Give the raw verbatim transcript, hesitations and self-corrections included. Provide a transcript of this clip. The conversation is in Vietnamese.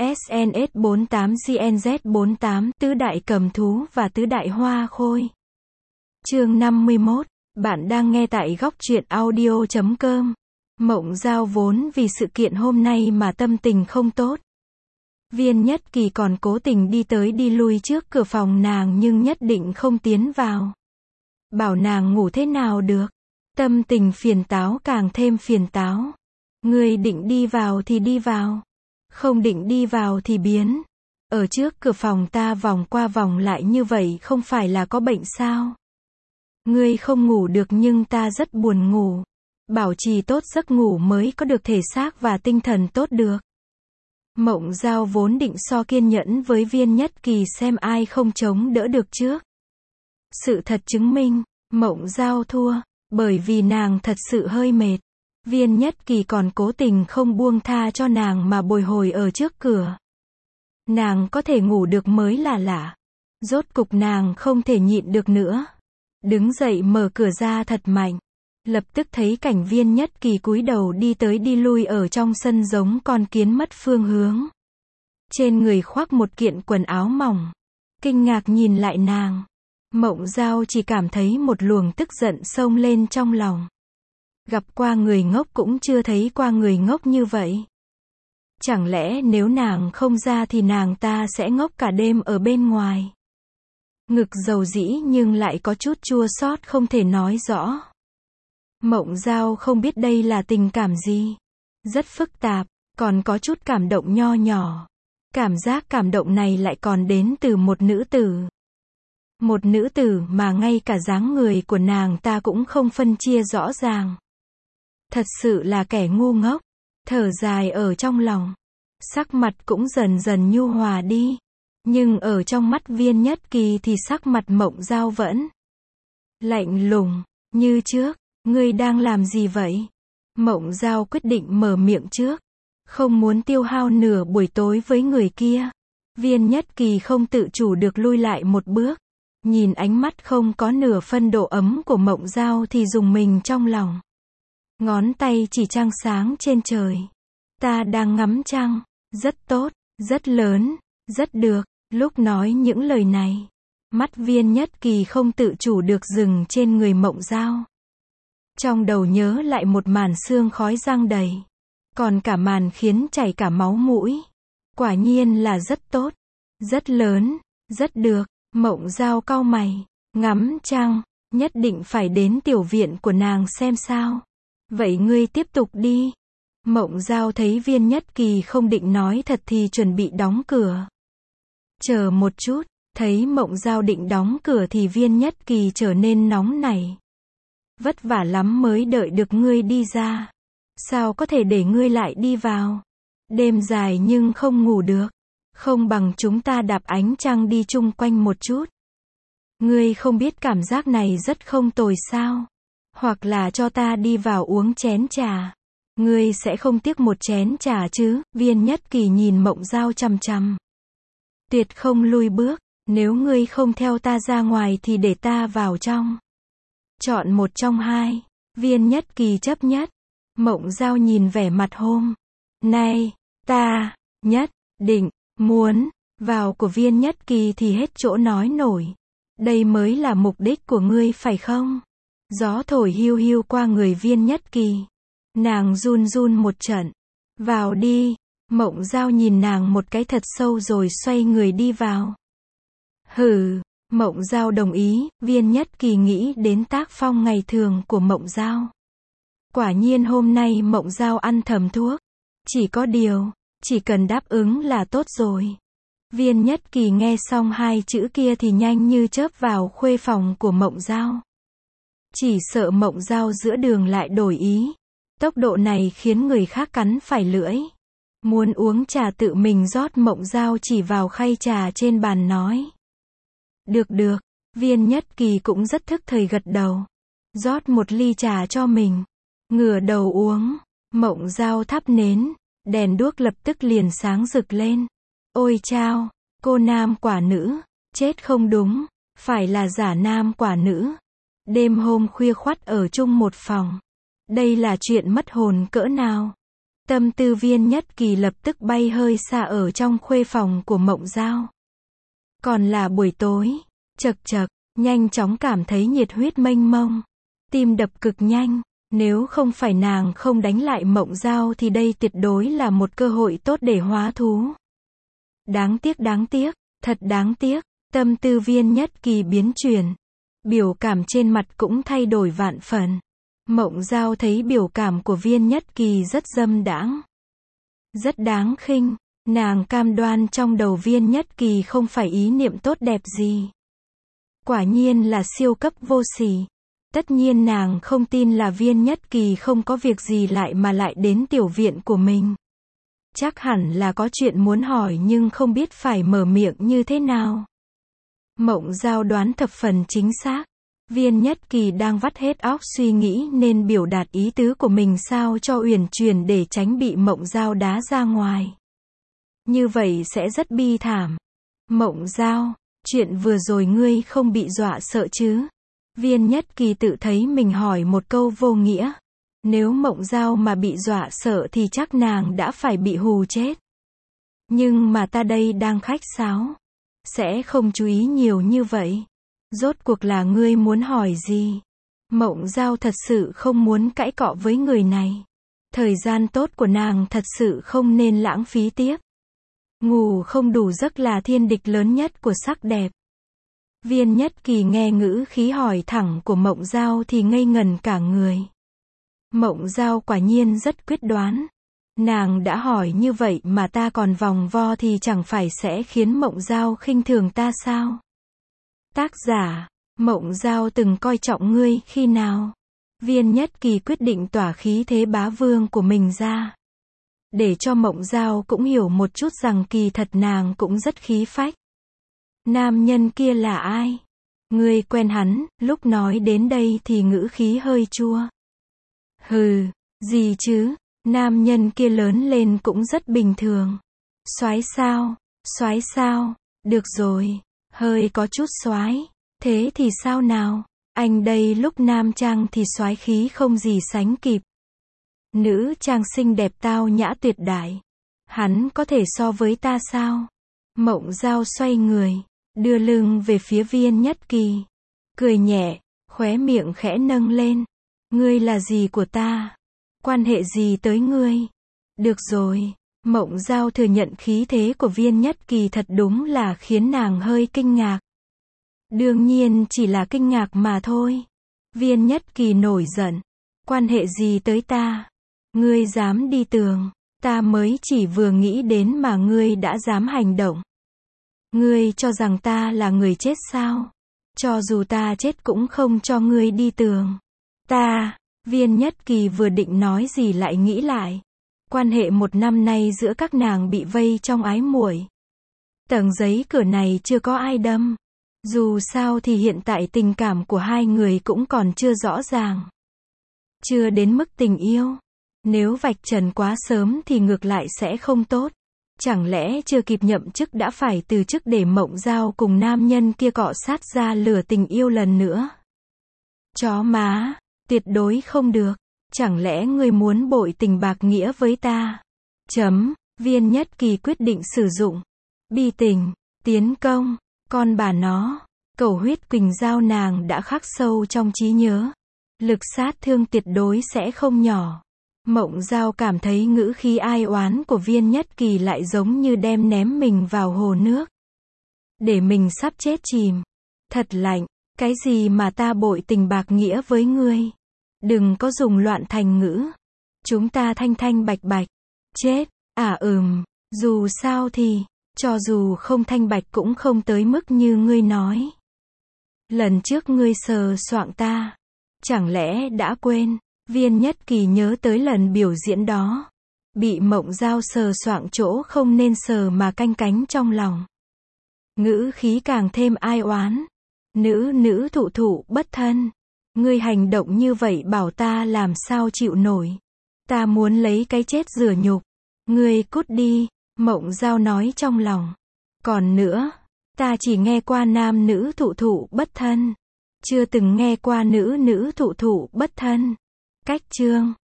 ét en ét bốn tám giê en dét bốn tám, tứ đại cầm thú và tứ đại hoa khôi. Chương năm mươi mốt, bạn đang nghe tại góc truyện audio chấm com. Mộng Giao vốn vì sự kiện hôm nay mà tâm tình không tốt. Viên Nhất Kỳ còn cố tình đi tới đi lui trước cửa phòng nàng nhưng nhất định không tiến vào. Bảo nàng ngủ thế nào được. Tâm tình phiền táo càng thêm phiền táo. Người định đi vào thì đi vào. Không định đi vào thì biến. Ở trước cửa phòng ta vòng qua vòng lại như vậy không phải là có bệnh sao? Ngươi không ngủ được nhưng ta rất buồn ngủ. Bảo trì tốt giấc ngủ mới có được thể xác và tinh thần tốt được. Mộng Giao vốn định so kiên nhẫn với Viên Nhất Kỳ xem ai không chống đỡ được trước. Sự thật chứng minh, Mộng Giao thua, bởi vì nàng thật sự hơi mệt. Viên Nhất Kỳ còn cố tình không buông tha cho nàng mà bồi hồi ở trước cửa. Nàng có thể ngủ được mới là lạ. Rốt cục nàng không thể nhịn được nữa. Đứng dậy mở cửa ra thật mạnh. Lập tức thấy cảnh Viên Nhất Kỳ cúi đầu đi tới đi lui ở trong sân giống con kiến mất phương hướng. Trên người khoác một kiện quần áo mỏng. Kinh ngạc nhìn lại nàng. Mộng Giao chỉ cảm thấy một luồng tức giận xông lên trong lòng. Gặp qua người ngốc cũng chưa thấy qua người ngốc như vậy. Chẳng lẽ nếu nàng không ra thì nàng ta sẽ ngốc cả đêm ở bên ngoài. Ngực dầu dĩ nhưng lại có chút chua xót không thể nói rõ. Mộng Giao không biết đây là tình cảm gì. Rất phức tạp, còn có chút cảm động nho nhỏ. Cảm giác cảm động này lại còn đến từ một nữ tử. Một nữ tử mà ngay cả dáng người của nàng ta cũng không phân chia rõ ràng. Thật sự là kẻ ngu ngốc. Thở dài ở trong lòng. Sắc mặt cũng dần dần nhu hòa đi. Nhưng ở trong mắt Viên Nhất Kỳ thì sắc mặt Mộng Giao vẫn lạnh lùng, như trước. Ngươi đang làm gì vậy? Mộng Giao quyết định mở miệng trước. Không muốn tiêu hao nửa buổi tối với người kia. Viên Nhất Kỳ không tự chủ được lui lại một bước. Nhìn ánh mắt không có nửa phân độ ấm của Mộng Giao thì dùng mình trong lòng. Ngón tay chỉ trăng sáng trên trời. Ta đang ngắm trăng. Rất tốt, rất lớn, rất được. Lúc nói những lời này, mắt Viên Nhất Kỳ không tự chủ được dừng trên người Mộng Giao. Trong đầu nhớ lại một màn xương khói răng đầy. Còn cả màn khiến chảy cả máu mũi. Quả nhiên là rất tốt, rất lớn, rất được. Mộng Giao cau mày. Ngắm trăng, nhất định phải đến tiểu viện của nàng xem sao. Vậy ngươi tiếp tục đi. Mộng Giao thấy Viên Nhất Kỳ không định nói thật thì chuẩn bị đóng cửa. Chờ một chút, thấy Mộng Giao định đóng cửa thì Viên Nhất Kỳ trở nên nóng nảy. Vất vả lắm mới đợi được ngươi đi ra. Sao có thể để ngươi lại đi vào? Đêm dài nhưng không ngủ được. Không bằng chúng ta đạp ánh trăng đi chung quanh một chút. Ngươi không biết cảm giác này rất không tồi sao? Hoặc là cho ta đi vào uống chén trà. Ngươi sẽ không tiếc một chén trà chứ? Viên Nhất Kỳ nhìn Mộng Giao chằm chằm. Tuyệt không lui bước. Nếu ngươi không theo ta ra ngoài thì để ta vào trong. Chọn một trong hai. Viên Nhất Kỳ chấp nhất. Mộng Giao nhìn vẻ mặt hôm nay, ta nhất định muốn vào của Viên Nhất Kỳ thì hết chỗ nói nổi. Đây mới là mục đích của ngươi phải không? Gió thổi hiu hiu qua người Viên Nhất Kỳ. Nàng run run một trận. Vào đi. Mộng Giao nhìn nàng một cái thật sâu rồi xoay người đi vào. Hừ. Mộng Giao đồng ý. Viên Nhất Kỳ nghĩ đến tác phong ngày thường của Mộng Giao. Quả nhiên hôm nay Mộng Giao ăn thầm thuốc. Chỉ có điều, chỉ cần đáp ứng là tốt rồi. Viên Nhất Kỳ nghe xong hai chữ kia thì nhanh như chớp vào khuê phòng của Mộng Giao. Chỉ sợ Mộng Giao giữa đường lại đổi ý. Tốc độ này khiến người khác cắn phải lưỡi. Muốn uống trà tự mình rót. Mộng Giao chỉ vào khay trà trên bàn nói. Được được. Viên Nhất Kỳ cũng rất thức thời gật đầu. Rót một ly trà cho mình. Ngửa đầu uống. Mộng Giao thắp nến. Đèn đuốc lập tức liền sáng rực lên. Ôi chao, cô nam quả nữ. Chết không đúng. Phải là giả nam quả nữ. Đêm hôm khuya khoắt ở chung một phòng. Đây là chuyện mất hồn cỡ nào. Tâm tư Viên Nhất Kỳ lập tức bay hơi xa ở trong khuê phòng của Mộng Dao. Còn là buổi tối, chật chật, nhanh chóng cảm thấy nhiệt huyết mênh mông. Tim đập cực nhanh, nếu không phải nàng không đánh lại Mộng Dao thì đây tuyệt đối là một cơ hội tốt để hóa thú. Đáng tiếc đáng tiếc, thật đáng tiếc, tâm tư Viên Nhất Kỳ biến chuyển. Biểu cảm trên mặt cũng thay đổi vạn phần. Mộng Dao thấy biểu cảm của Viên Nhất Kỳ rất dâm đãng, rất đáng khinh. Nàng cam đoan trong đầu Viên Nhất Kỳ không phải ý niệm tốt đẹp gì. Quả nhiên là siêu cấp vô sỉ. Tất nhiên nàng không tin là Viên Nhất Kỳ không có việc gì lại mà lại đến tiểu viện của mình. Chắc hẳn là có chuyện muốn hỏi nhưng không biết phải mở miệng như thế nào. Mộng Dao đoán thập phần chính xác. Viên Nhất Kỳ đang vắt hết óc suy nghĩ nên biểu đạt ý tứ của mình sao cho uyển chuyển để tránh bị Mộng Dao đá ra ngoài. Như vậy sẽ rất bi thảm. Mộng Dao, chuyện vừa rồi ngươi không bị dọa sợ chứ? Viên Nhất Kỳ tự thấy mình hỏi một câu vô nghĩa. Nếu Mộng Dao mà bị dọa sợ thì chắc nàng đã phải bị hù chết. Nhưng mà ta đây đang khách sáo. Sẽ không chú ý nhiều như vậy. Rốt cuộc là ngươi muốn hỏi gì? Mộng Dao thật sự không muốn cãi cọ với người này. Thời gian tốt của nàng thật sự không nên lãng phí tiếp. Ngủ không đủ giấc là thiên địch lớn nhất của sắc đẹp. Viên Nhất Kỳ nghe ngữ khí hỏi thẳng của Mộng Dao thì ngây ngần cả người. Mộng Dao quả nhiên rất quyết đoán. Nàng đã hỏi như vậy mà ta còn vòng vo thì chẳng phải sẽ khiến Mộng Dao khinh thường ta sao? Tác giả, Mộng Dao từng coi trọng ngươi khi nào? Viên Nhất Kỳ quyết định tỏa khí thế bá vương của mình ra. Để cho Mộng Dao cũng hiểu một chút rằng kỳ thật nàng cũng rất khí phách. Nam nhân kia là ai? Ngươi quen hắn, lúc nói đến đây thì ngữ khí hơi chua. Hừ, gì chứ, nam nhân kia lớn lên cũng rất bình thường. Soái sao, soái sao, được rồi, hơi có chút soái. Thế thì sao nào, anh đây lúc nam trang thì soái khí không gì sánh kịp. Nữ trang xinh đẹp tao nhã tuyệt đại. Hắn có thể so với ta sao? Mộng Dao xoay người, đưa lưng về phía Viên Nhất Kỳ. Cười nhẹ, khóe miệng khẽ nâng lên. Ngươi là gì của ta? Quan hệ gì tới ngươi? Được rồi, Mộng Dao thừa nhận khí thế của Viên Nhất Kỳ thật đúng là khiến nàng hơi kinh ngạc. Đương nhiên chỉ là kinh ngạc mà thôi. Viên Nhất Kỳ nổi giận. Quan hệ gì tới ta? Ngươi dám đi tường, ta mới chỉ vừa nghĩ đến mà ngươi đã dám hành động. Ngươi cho rằng ta là người chết sao? Cho dù ta chết cũng không cho ngươi đi tường. Ta, Viên Nhất Kỳ vừa định nói gì lại nghĩ lại. Quan hệ một năm nay giữa các nàng bị vây trong ái muội. Tầng giấy cửa này chưa có ai đâm. Dù sao thì hiện tại tình cảm của hai người cũng còn chưa rõ ràng. Chưa đến mức tình yêu. Nếu vạch trần quá sớm thì ngược lại sẽ không tốt. Chẳng lẽ chưa kịp nhậm chức đã phải từ chức để Mộng Dao cùng nam nhân kia cọ sát ra lửa tình yêu lần nữa? Chó má, tuyệt đối không được. Chẳng lẽ ngươi muốn bội tình bạc nghĩa với ta? Chấm, Viên Nhất Kỳ quyết định sử dụng bi tình, tiến công, con bà nó. Cầu huyết quỳnh giao nàng đã khắc sâu trong trí nhớ. Lực sát thương tuyệt đối sẽ không nhỏ. Mộng Dao cảm thấy ngữ khí ai oán của Viên Nhất Kỳ lại giống như đem ném mình vào hồ nước. Để mình sắp chết chìm. Thật lạnh, cái gì mà ta bội tình bạc nghĩa với ngươi? Đừng có dùng loạn thành ngữ. Chúng ta thanh thanh bạch bạch. Chết, à ừm, dù sao thì, cho dù không thanh bạch cũng không tới mức như ngươi nói. Lần trước ngươi sờ soạng ta. Chẳng lẽ đã quên? Viên Nhất Kỳ nhớ tới lần biểu diễn đó. Bị Mộng Dao sờ soạng chỗ không nên sờ mà canh cánh trong lòng. Ngữ khí càng thêm ai oán. Nữ nữ thụ thụ bất thân. Ngươi hành động như vậy bảo ta làm sao chịu nổi. Ta muốn lấy cái chết rửa nhục. Ngươi cút đi, Mộng Dao nói trong lòng. Còn nữa, ta chỉ nghe qua nam nữ thụ thụ bất thân. Chưa từng nghe qua nữ nữ thụ thụ bất thân. Cách chương